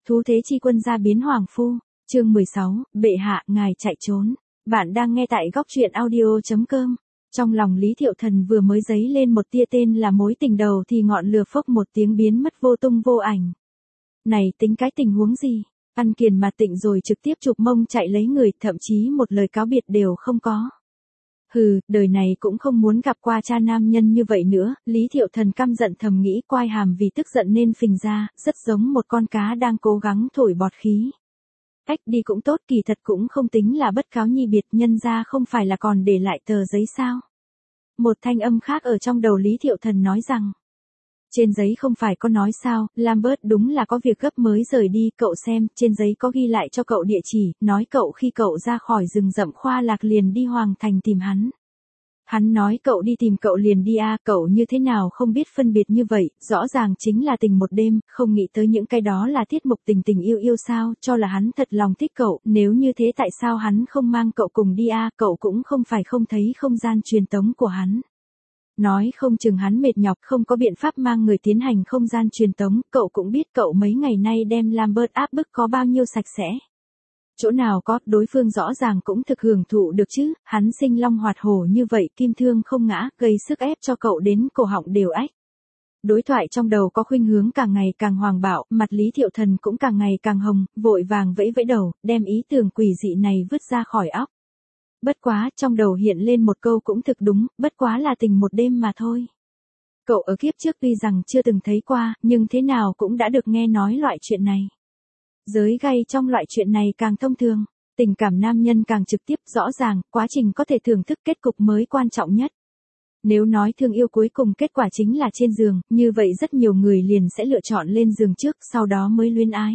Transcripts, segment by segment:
Thú thế chi quân gia biến hoàng phu, chương 16, bệ hạ, ngài chạy trốn. Bạn đang nghe tại góc truyện audio.com. Trong lòng Lý Thiệu Thần vừa mới dấy lên một tia tên là mối tình đầu thì ngọn lửa phốc một tiếng biến mất vô tung vô ảnh. Này tính cái tình huống gì? Ăn kiền mà tịnh rồi trực tiếp chụp mông chạy lấy người, thậm chí một lời cáo biệt đều không có. Hừ, đời này cũng không muốn gặp qua cha nam nhân như vậy nữa, Lý Thiệu Thần căm giận thầm nghĩ, quai hàm vì tức giận nên phình ra, rất giống một con cá đang cố gắng thổi bọt khí. Ách đi cũng tốt, kỳ thật cũng không tính là bất cáo nhi biệt, nhân ra không phải là còn để lại tờ giấy sao. Một thanh âm khác ở trong đầu Lý Thiệu Thần nói rằng, trên giấy không phải có nói sao, Lambert đúng là có việc gấp mới rời đi, cậu xem, trên giấy có ghi lại cho cậu địa chỉ, nói cậu khi cậu ra khỏi rừng rậm Khoa Lạc liền đi Hoàng Thành tìm hắn. Hắn nói cậu đi tìm cậu liền đi à, cậu như thế nào không biết phân biệt như vậy, rõ ràng chính là tình một đêm, không nghĩ tới những cái đó là tiết mục tình tình yêu yêu sao, cho là hắn thật lòng thích cậu, nếu như thế tại sao hắn không mang cậu cùng đi à, cậu cũng không phải không thấy không gian truyền tống của hắn. Nói không chừng hắn mệt nhọc không có biện pháp mang người tiến hành không gian truyền tống, cậu cũng biết cậu mấy ngày nay đem Lambert áp bức có bao nhiêu sạch sẽ. Chỗ nào có, đối phương rõ ràng cũng thực hưởng thụ được chứ, hắn sinh long hoạt hổ như vậy, kim thương không ngã, gây sức ép cho cậu đến cổ họng đều ách. Đối thoại trong đầu có khuynh hướng càng ngày càng hoàng bạo, mặt Lý Thiệu Thần cũng càng ngày càng hồng, vội vàng vẫy vẫy đầu, đem ý tưởng quỷ dị này vứt ra khỏi óc. Bất quá, trong đầu hiện lên một câu cũng thực đúng, bất quá là tình một đêm mà thôi. Cậu ở kiếp trước tuy rằng chưa từng thấy qua, nhưng thế nào cũng đã được nghe nói loại chuyện này. Giới gay trong loại chuyện này càng thông thường, tình cảm nam nhân càng trực tiếp, rõ ràng, quá trình có thể thưởng thức kết cục mới quan trọng nhất. Nếu nói thương yêu cuối cùng kết quả chính là trên giường, như vậy rất nhiều người liền sẽ lựa chọn lên giường trước, sau đó mới luyến ái.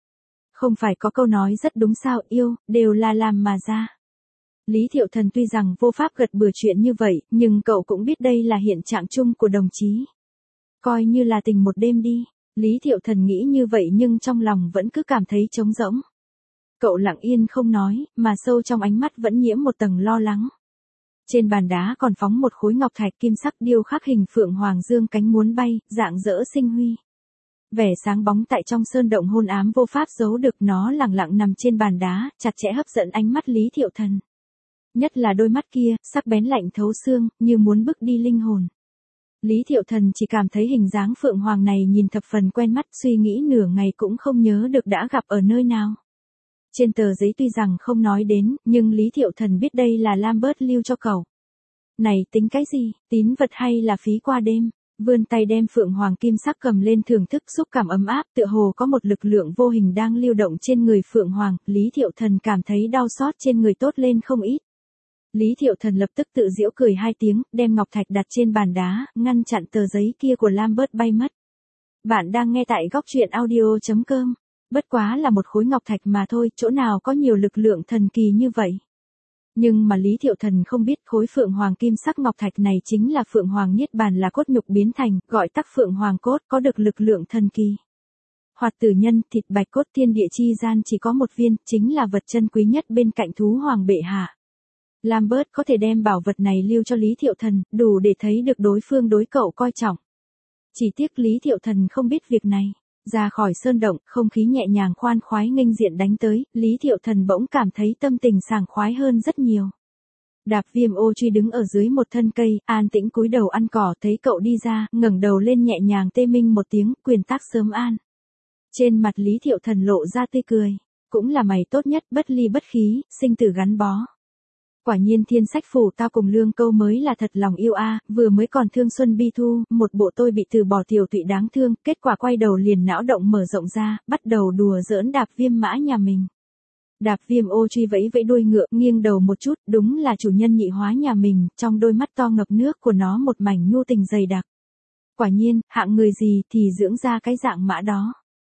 Không phải có câu nói rất đúng sao, yêu, đều là làm mà ra. Lý Thiệu Thần tuy rằng vô pháp gật bừa chuyện như vậy, nhưng cậu cũng biết đây là hiện trạng chung của đồng chí. Coi như là tình một đêm đi. Lý Thiệu Thần nghĩ như vậy nhưng trong lòng vẫn cứ cảm thấy trống rỗng. Cậu lặng yên không nói, mà sâu trong ánh mắt vẫn nhiễm một tầng lo lắng. Trên bàn đá còn phóng một khối ngọc thạch kim sắc điêu khắc hình phượng hoàng dương cánh muốn bay, dạng dỡ sinh huy. Vẻ sáng bóng tại trong sơn động hôn ám vô pháp giấu được, nó lặng lặng nằm trên bàn đá, chặt chẽ hấp dẫn ánh mắt Lý Thiệu Thần. Nhất là đôi mắt kia, sắc bén lạnh thấu xương, như muốn bức đi linh hồn. Lý Thiệu Thần chỉ cảm thấy hình dáng phượng hoàng này nhìn thập phần quen mắt, suy nghĩ nửa ngày cũng không nhớ được đã gặp ở nơi nào. Trên tờ giấy tuy rằng không nói đến, nhưng Lý Thiệu Thần biết đây là Lambert lưu cho cậu. Này tính cái gì, tín vật hay là phí qua đêm? Vươn tay đem phượng hoàng kim sắc cầm lên thưởng thức, xúc cảm ấm áp, tựa hồ có một lực lượng vô hình đang lưu động trên người phượng hoàng, Lý Thiệu Thần cảm thấy đau xót trên người tốt lên không ít. Lý Thiệu Thần lập tức tự giễu cười hai tiếng, đem ngọc thạch đặt trên bàn đá, ngăn chặn tờ giấy kia của Lambert bay mất. Bạn đang nghe tại góc truyện audio.com. Bất quá là một khối ngọc thạch mà thôi, chỗ nào có nhiều lực lượng thần kỳ như vậy. Nhưng mà Lý Thiệu Thần không biết khối phượng hoàng kim sắc ngọc thạch này chính là phượng hoàng niết bàn, là cốt nhục biến thành, gọi tắc phượng hoàng cốt, có được lực lượng thần kỳ. Hoạt tử nhân, thịt bạch cốt, thiên địa chi gian chỉ có một viên, chính là vật chân quý nhất bên cạnh thú hoàng bệ hạ. Lambert có thể đem bảo vật này lưu cho Lý Thiệu Thần, đủ để thấy được đối phương đối cậu coi trọng. Chỉ tiếc Lý Thiệu Thần không biết việc này. Ra khỏi sơn động, không khí nhẹ nhàng khoan khoái nghênh diện đánh tới, Lý Thiệu Thần bỗng cảm thấy tâm tình sảng khoái hơn rất nhiều. Đạp Viêm Ô Truy đứng ở dưới một thân cây, an tĩnh cúi đầu ăn cỏ, thấy cậu đi ra, ngẩng đầu lên nhẹ nhàng tê minh một tiếng, quyền tác sớm an. Trên mặt Lý Thiệu Thần lộ ra tươi cười, cũng là mày tốt nhất, bất ly bất khí, sinh tử gắn bó. Quả nhiên thiên sách phủ tao cùng lương câu mới là thật lòng yêu a, vừa mới còn thương xuân bi thu, một bộ tôi bị từ bỏ tiểu tụy đáng thương, kết quả quay đầu liền não động mở rộng ra, bắt đầu đùa giỡn Đạp Viêm mã nhà mình. Đạp Viêm Ô Truy vẫy vẫy đuôi ngựa, nghiêng đầu một chút, đúng là chủ nhân nhị hóa nhà mình, trong đôi mắt to ngập nước của nó một mảnh nhu tình dày đặc. Quả nhiên, hạng người gì thì dưỡng ra cái dạng mã đó.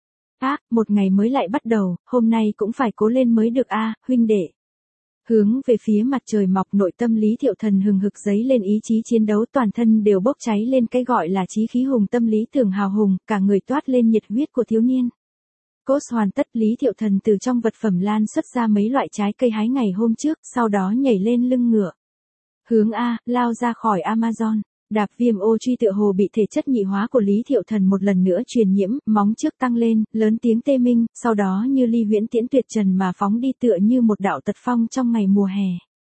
Một ngày mới lại bắt đầu, hôm nay cũng phải cố lên mới được a, huynh đệ. Hướng về phía mặt trời mọc, nội tâm Lý Thiệu Thần hừng hực dấy lên ý chí chiến đấu, toàn thân đều bốc cháy lên cái gọi là chí khí hùng, tâm lý tưởng hào hùng, cả người toát lên nhiệt huyết của thiếu niên. Cốt hoàn tất, Lý Thiệu Thần từ trong vật phẩm lan xuất ra mấy loại trái cây hái ngày hôm trước, sau đó nhảy lên lưng ngựa. Hướng lao ra khỏi Amazon. Đạp viêm ô truy tựa hồ bị thể chất nhị hóa của Lý Thiệu Thần một lần nữa truyền nhiễm, móng trước tăng lên, lớn tiếng tê minh, sau đó như ly huyễn tiễn tuyệt trần mà phóng đi tựa như một đạo tật phong trong ngày mùa hè.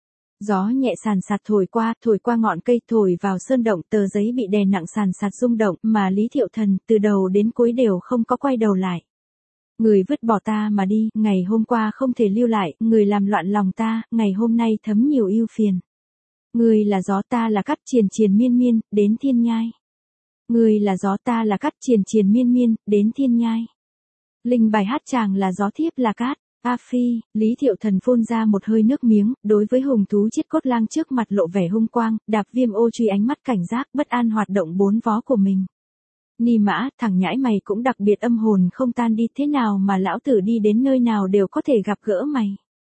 Gió nhẹ sàn sạt thổi qua ngọn cây, thổi vào sơn động, tờ giấy bị đè nặng sàn sạt rung động, mà Lý Thiệu Thần từ đầu đến cuối đều không có quay đầu lại. Người vứt bỏ ta mà đi, ngày hôm qua không thể lưu lại, người làm loạn lòng ta, ngày hôm nay thấm nhiều ưu phiền. Người là gió, ta là cát, triền triền miên miên, đến thiên nhai. Người là gió, ta là cát, triền triền miên miên, đến thiên nhai. Linh bài hát chàng là gió, thiếp là cát. A phi, Lý Thiệu Thần phun ra một hơi nước miếng, đối với hùng thú chiết cốt lang trước mặt lộ vẻ hung quang, đạp viêm ô truy ánh mắt cảnh giác, bất an hoạt động bốn vó của mình. Ni mã, thằng nhãi mày cũng đặc biệt âm hồn không tan đi, thế nào mà lão tử đi đến nơi nào đều có thể gặp gỡ mày.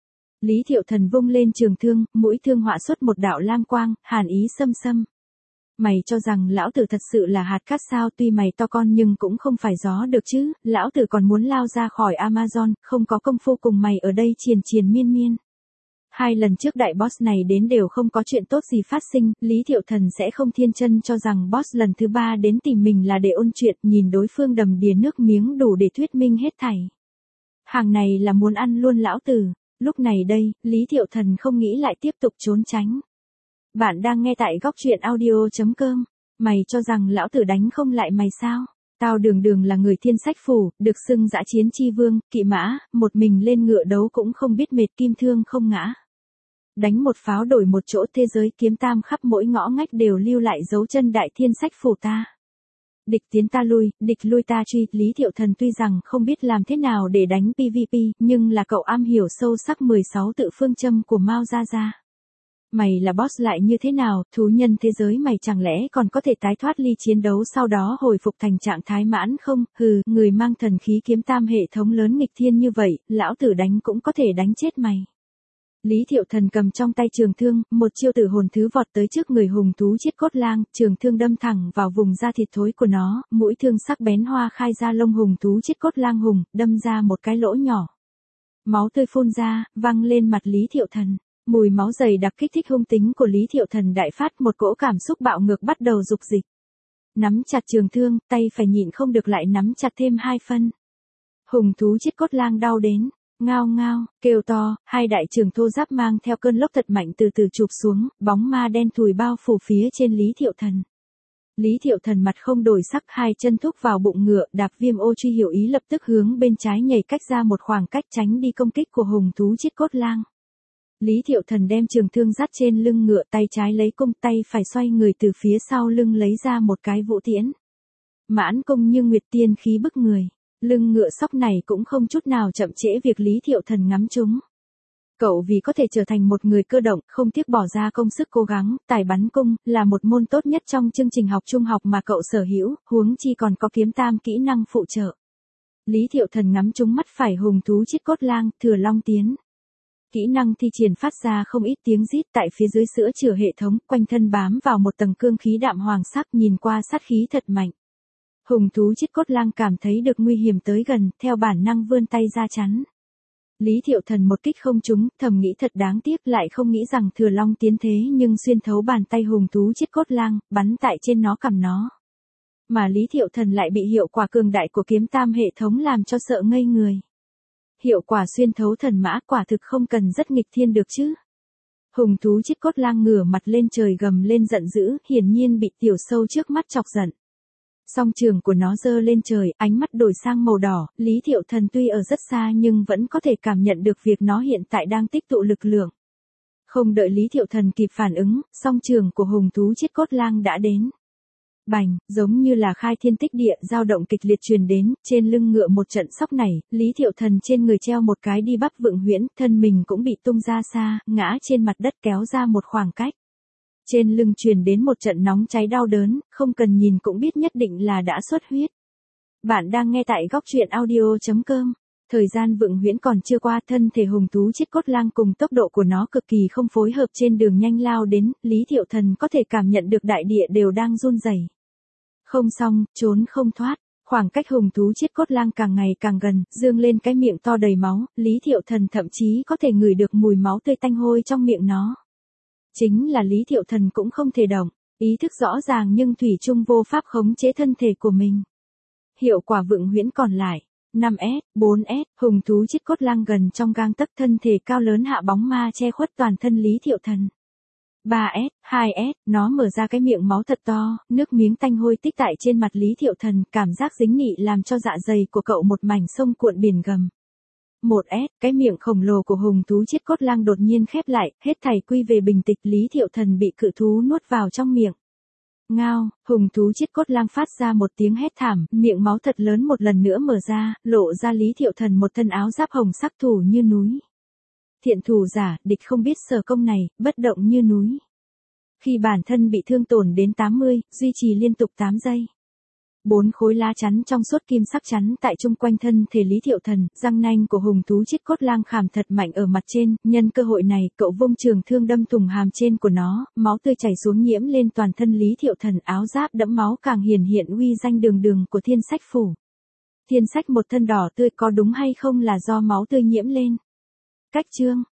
Lý Thiệu Thần vung lên trường thương, mũi thương họa xuất một đạo lam quang, hàn ý xâm xâm. Mày cho rằng lão tử thật sự là hạt cát sao? Tuy mày to con nhưng cũng không phải gió được chứ, lão tử còn muốn lao ra khỏi Amazon, không có công phu cùng mày ở đây triền triền miên miên. 2 lần trước đại boss này đến đều không có chuyện tốt gì phát sinh, Lý Thiệu Thần sẽ không thiên chân cho rằng boss lần thứ 3 đến tìm mình là để ôn chuyện, nhìn đối phương đầm đìa nước miếng đủ để thuyết minh hết thảy. Hàng này là muốn ăn luôn lão tử. Lúc này đây, Lý Thiệu Thần không nghĩ lại tiếp tục trốn tránh. Bạn đang nghe tại góc truyện audio.com. Mày cho rằng lão tử đánh không lại mày sao? Tao đường đường là người thiên sách phủ, được xưng dã chiến chi vương, kỵ mã, một mình lên ngựa đấu cũng không biết mệt, kim thương không ngã. Đánh một pháo đổi một chỗ, thế giới kiếm tam khắp mỗi ngõ ngách đều lưu lại dấu chân đại thiên sách phủ ta. Địch tiến ta lui, địch lui ta truy. Lý Thiệu Thần tuy rằng không biết làm thế nào để đánh PVP, nhưng là cậu am hiểu sâu sắc 16 tự phương châm của Mao Gia Gia. Mày là boss lại như thế nào, thú nhân thế giới mày chẳng lẽ còn có thể tái thoát ly chiến đấu sau đó hồi phục thành trạng thái mãn không? Hừ, người mang thần khí kiếm tam hệ thống lớn nghịch thiên như vậy, lão tử đánh cũng có thể đánh chết mày. Lý Thiệu Thần cầm trong tay trường thương, một chiêu tử hồn thứ vọt tới trước người hùng thú chiết cốt lang, trường thương đâm thẳng vào vùng da thịt thối của nó, mũi thương sắc bén hoa khai ra lông hùng thú chiết cốt lang hùng, đâm ra một cái lỗ nhỏ. Máu tươi phun ra, văng lên mặt Lý Thiệu Thần. Mùi máu dày đặc kích thích hung tính của Lý Thiệu Thần đại phát, một cỗ cảm xúc bạo ngược bắt đầu dục dịch. Nắm chặt trường thương, tay phải nhịn không được lại nắm chặt thêm 2 phân. Hùng thú chiết cốt lang đau đến. Ngao ngao, kêu to, 2 đại trường thô giáp mang theo cơn lốc thật mạnh từ từ chụp xuống, bóng ma đen thùi bao phủ phía trên Lý Thiệu Thần. Lý Thiệu Thần mặt không đổi sắc, 2 chân thúc vào bụng ngựa, đạp viêm ô truy hiểu ý lập tức hướng bên trái nhảy cách ra một khoảng cách tránh đi công kích của hùng thú chiết cốt lang. Lý Thiệu Thần đem trường thương dắt trên lưng ngựa, tay trái lấy cung, tay phải xoay người từ phía sau lưng lấy ra một cái vũ tiễn. Mãn cung như nguyệt tiên khí bức người. Lưng ngựa sóc này cũng không chút nào chậm trễ việc Lý Thiệu Thần ngắm chúng. Cậu vì có thể trở thành một người cơ động, không tiếc bỏ ra công sức cố gắng, tài bắn cung, là một môn tốt nhất trong chương trình học trung học mà cậu sở hữu, huống chi còn có kiếm tam kỹ năng phụ trợ. Lý Thiệu Thần ngắm trúng mắt phải hùng thú chiết cốt lang, thừa long tiến. Kỹ năng thi triển phát ra không ít tiếng rít tại phía dưới sữa chữa hệ thống, quanh thân bám vào một tầng cương khí đạm hoàng sắc, nhìn qua sát khí thật mạnh. Hùng thú chiết cốt lang cảm thấy được nguy hiểm tới gần, theo bản năng vươn tay ra chắn. Lý Thiệu Thần một kích không trúng, thầm nghĩ thật đáng tiếc, lại không nghĩ rằng thừa long tiến thế nhưng xuyên thấu bàn tay hùng thú chiết cốt lang, bắn tại trên nó cằm nó. Mà Lý Thiệu Thần lại bị hiệu quả cường đại của kiếm tam hệ thống làm cho sợ ngây người. Hiệu quả xuyên thấu thần mã quả thực không cần rất nghịch thiên được chứ. Hùng thú chiết cốt lang ngửa mặt lên trời gầm lên giận dữ, hiển nhiên bị tiểu sâu trước mắt chọc giận. Song trường của nó giơ lên trời, ánh mắt đổi sang màu đỏ, Lý Thiệu Thần tuy ở rất xa nhưng vẫn có thể cảm nhận được việc nó hiện tại đang tích tụ lực lượng. Không đợi Lý Thiệu Thần kịp phản ứng, song trường của hùng thú chiết cốt lang đã đến. Bành, giống như là khai thiên tích địa, dao động kịch liệt truyền đến, trên lưng ngựa một trận sóc này, Lý Thiệu Thần trên người treo một cái đi bắp vượng huyễn, thân mình cũng bị tung ra xa, ngã trên mặt đất kéo ra một khoảng cách. Trên lưng truyền đến một trận nóng cháy đau đớn, không cần nhìn cũng biết nhất định là đã xuất huyết. Bạn đang nghe tại góc truyện audio.com. Thời gian vượng huyễn còn chưa qua, thân thể hùng thú chiết cốt lang cùng tốc độ của nó cực kỳ không phối hợp trên đường nhanh lao đến, Lý Thiệu Thần có thể cảm nhận được đại địa đều đang run rẩy. Không xong, trốn không thoát, khoảng cách hùng thú chiết cốt lang càng ngày càng gần, dương lên cái miệng to đầy máu, Lý Thiệu Thần thậm chí có thể ngửi được mùi máu tươi tanh hôi trong miệng nó. Chính là Lý Thiệu Thần cũng không thể động. Ý thức rõ ràng nhưng thủy chung vô pháp khống chế thân thể của mình. Hiệu quả vượng huyễn còn lại. 5S, 4S, hùng thú chiết cốt lang gần trong gang tấc, thân thể cao lớn hạ bóng ma che khuất toàn thân Lý Thiệu Thần. 3S, 2S, nó mở ra cái miệng máu thật to, nước miếng tanh hôi tích tại trên mặt Lý Thiệu Thần, cảm giác dính nghị làm cho dạ dày của cậu một mảnh sông cuộn biển gầm. 1S, cái miệng khổng lồ của hùng thú chiết cốt lang đột nhiên khép lại, hết thảy quy về bình tịch, Lý Thiệu Thần bị cự thú nuốt vào trong miệng. Ngao, hùng thú chiết cốt lang phát ra một tiếng hét thảm, miệng máu thật lớn một lần nữa mở ra, lộ ra Lý Thiệu Thần một thân áo giáp hồng sắc thủ như núi. Thiện thủ giả, địch không biết sở công này, bất động như núi. Khi bản thân bị thương tổn đến 80, duy trì liên tục 8 giây. 4 khối lá chắn trong suốt kim sắc chắn tại chung quanh thân thể Lý Thiệu Thần, răng nanh của hùng thú chiết cốt lang khảm thật mạnh ở mặt trên, nhân cơ hội này, cậu vung trường thương đâm thủng hàm trên của nó, máu tươi chảy xuống nhiễm lên toàn thân Lý Thiệu Thần, áo giáp đẫm máu càng hiển hiện uy danh đường đường của Thiên Sách phủ. Thiên Sách một thân đỏ tươi, có đúng hay không là do máu tươi nhiễm lên? Cách chương